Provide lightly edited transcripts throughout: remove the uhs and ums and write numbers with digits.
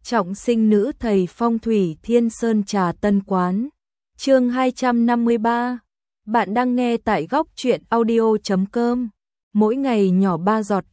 Trọng sinh nữ thầy phong thủy Thiên Sơn Trà Tân Quán. Chương 253. Bạn đang nghe tại góc truyện audio.com. Mỗi ngày nhỏ 3 giọt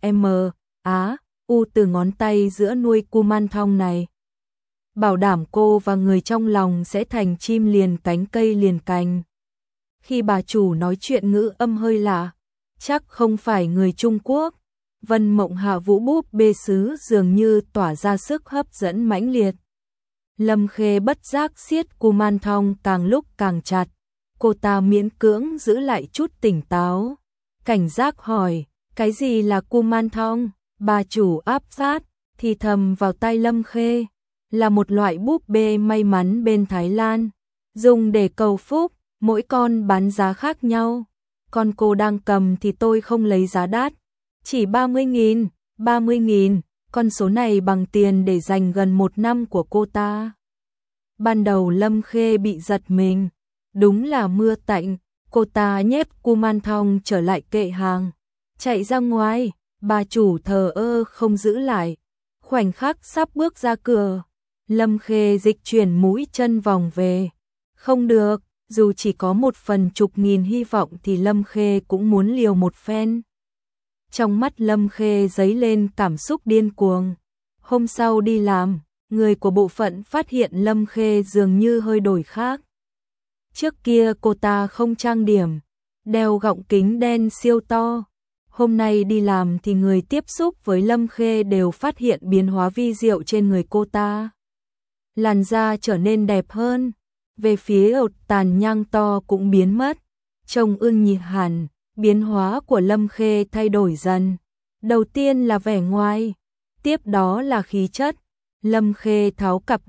u từ ngón tay giữa nuôi kuman thong này. Bảo đảm cô và người trong lòng sẽ thành chim liền cánh cây liền cành. Khi bà chủ nói chuyện ngữ âm hơi lạ, chắc không phải người Trung Quốc. Vân Mộng Hạ Vũ búp bê sứ dường như tỏa ra sức hấp dẫn mãnh liệt. Lâm Khê bất giác siết kuman thong càng lúc càng chặt. Cô ta miễn cưỡng giữ lại chút tỉnh táo. Cảnh giác hỏi, cái gì là kuman thong? Bà chủ áp sát, thì thầm vào tai Lâm Khê. Là một loại búp bê may mắn bên Thái Lan. Dùng để cầu phúc, mỗi con bán giá khác nhau. Con cô đang cầm thì tôi không lấy giá đắt. Chỉ 30.000, 30.000, con số này bằng tiền để dành gần 1 năm của cô ta. Ban đầu Lâm Khê bị giật mình, đúng là mưa tạnh, cô ta nhét kuman thong trở lại kệ hàng, chạy ra ngoài, bà chủ thờ ơ không giữ lại. Khoảnh khắc sắp bước ra cửa, Lâm Khê dịch chuyển mũi chân vòng về. Không được, dù chỉ có 10.000 hy vọng thì Lâm Khê cũng muốn liều một phen. Trong mắt Lâm Khê dấy lên cảm xúc điên cuồng. Hôm sau đi làm, người của bộ phận phát hiện Lâm Khê dường như hơi đổi khác. Trước kia cô ta không trang điểm, đeo gọng kính đen siêu to. Hôm nay đi làm thì người tiếp xúc với Lâm Khê đều phát hiện biến hóa vi diệu trên người cô ta. Làn da trở nên đẹp hơn, về phía tàn nhang to cũng biến mất, trông ương nhị hẳn. Biến hóa của Lâm Khê thay đổi dần. Đầu tiên là vẻ ngoài, tiếp đó là khí chất. Lâm Khê tháo cặp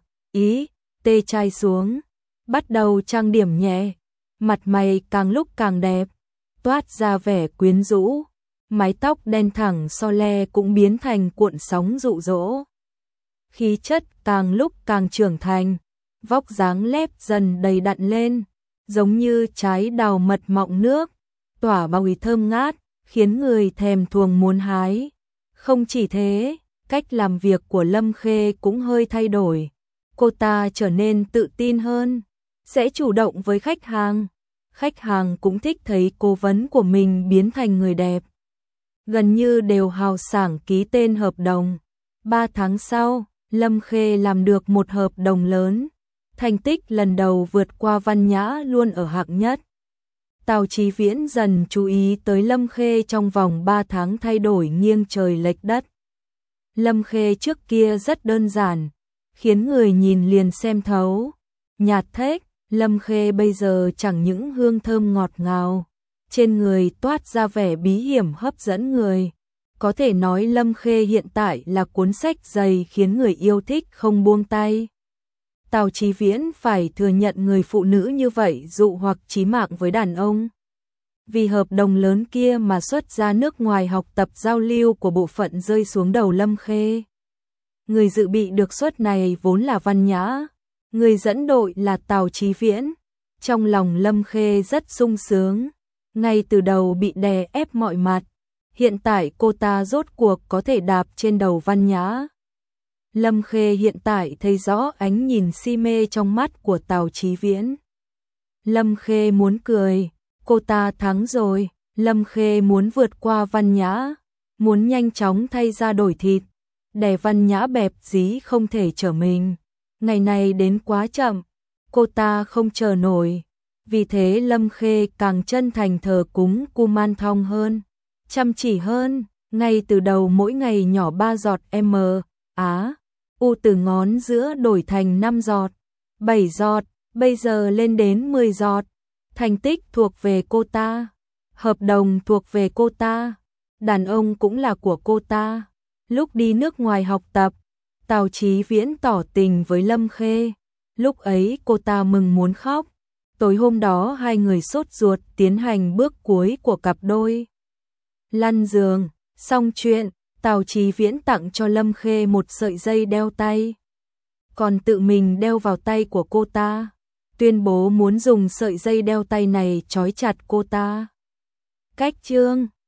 tê chai xuống, bắt đầu trang điểm nhẹ, mặt mày càng lúc càng đẹp, toát ra vẻ quyến rũ. Mái tóc đen thẳng so le cũng biến thành cuộn sóng dụ dỗ. Khí chất càng lúc càng trưởng thành, vóc dáng lép dần đầy đặn lên, giống như trái đào mật mọng nước, tỏa mùi thơm ngát, khiến người thèm thuồng muốn hái. Không chỉ thế, cách làm việc của Lâm Khê cũng hơi thay đổi. Cô ta trở nên tự tin hơn, sẽ chủ động với khách hàng. Khách hàng cũng thích thấy cố vấn của mình biến thành người đẹp. Gần như đều hào sảng ký tên hợp đồng. 3 tháng sau, Lâm Khê làm được một hợp đồng lớn. Thành tích lần đầu vượt qua Văn Nhã luôn ở hạng nhất. Tào Chí Viễn dần chú ý tới Lâm Khê trong vòng 3 tháng thay đổi nghiêng trời lệch đất. Lâm Khê trước kia rất đơn giản, khiến người nhìn liền xem thấu. Nhạt thếch, Lâm Khê bây giờ chẳng những hương thơm ngọt ngào, trên người toát ra vẻ bí hiểm hấp dẫn người. Có thể nói Lâm Khê hiện tại là cuốn sách dày khiến người yêu thích không buông tay. Tào Chí Viễn phải thừa nhận người phụ nữ như vậy dụ hoặc chí mạng với đàn ông. Vì hợp đồng lớn kia mà xuất ra nước ngoài học tập giao lưu của bộ phận rơi xuống đầu Lâm Khê. Người dự bị được suất này vốn là Văn Nhã, người dẫn đội là Tào Chí Viễn. Trong lòng Lâm Khê rất sung sướng, ngay từ đầu bị đè ép mọi mặt, hiện tại cô ta rốt cuộc có thể đạp trên đầu Văn Nhã. Lâm Khê hiện tại thấy rõ ánh nhìn si mê trong mắt của Tào Chí Viễn. Lâm Khê muốn cười, cô ta thắng rồi. Lâm Khê muốn vượt qua Văn Nhã, muốn nhanh chóng thay ra đổi thịt, để Văn Nhã bẹp dí không thể trở mình. Ngày này đến quá chậm, cô ta không chờ nổi. Vì thế Lâm Khê càng chân thành thờ cúng kuman thong hơn, chăm chỉ hơn. Ngay từ đầu mỗi ngày nhỏ 3 giọt u từ ngón giữa đổi thành 5 giọt, 7 giọt, bây giờ lên đến 10 giọt. Thành tích thuộc về cô ta, hợp đồng thuộc về cô ta, đàn ông cũng là của cô ta. Lúc đi nước ngoài học tập, Tào Chí Viễn tỏ tình với Lâm Khê. Lúc ấy cô ta mừng muốn khóc. Tối hôm đó hai người sốt ruột tiến hành bước cuối của cặp đôi. Lăn giường, xong chuyện. Tào Chí Viễn tặng cho Lâm Khê một sợi dây đeo tay, còn tự mình đeo vào tay của cô ta, tuyên bố muốn dùng sợi dây đeo tay này trói chặt cô ta. Cách chương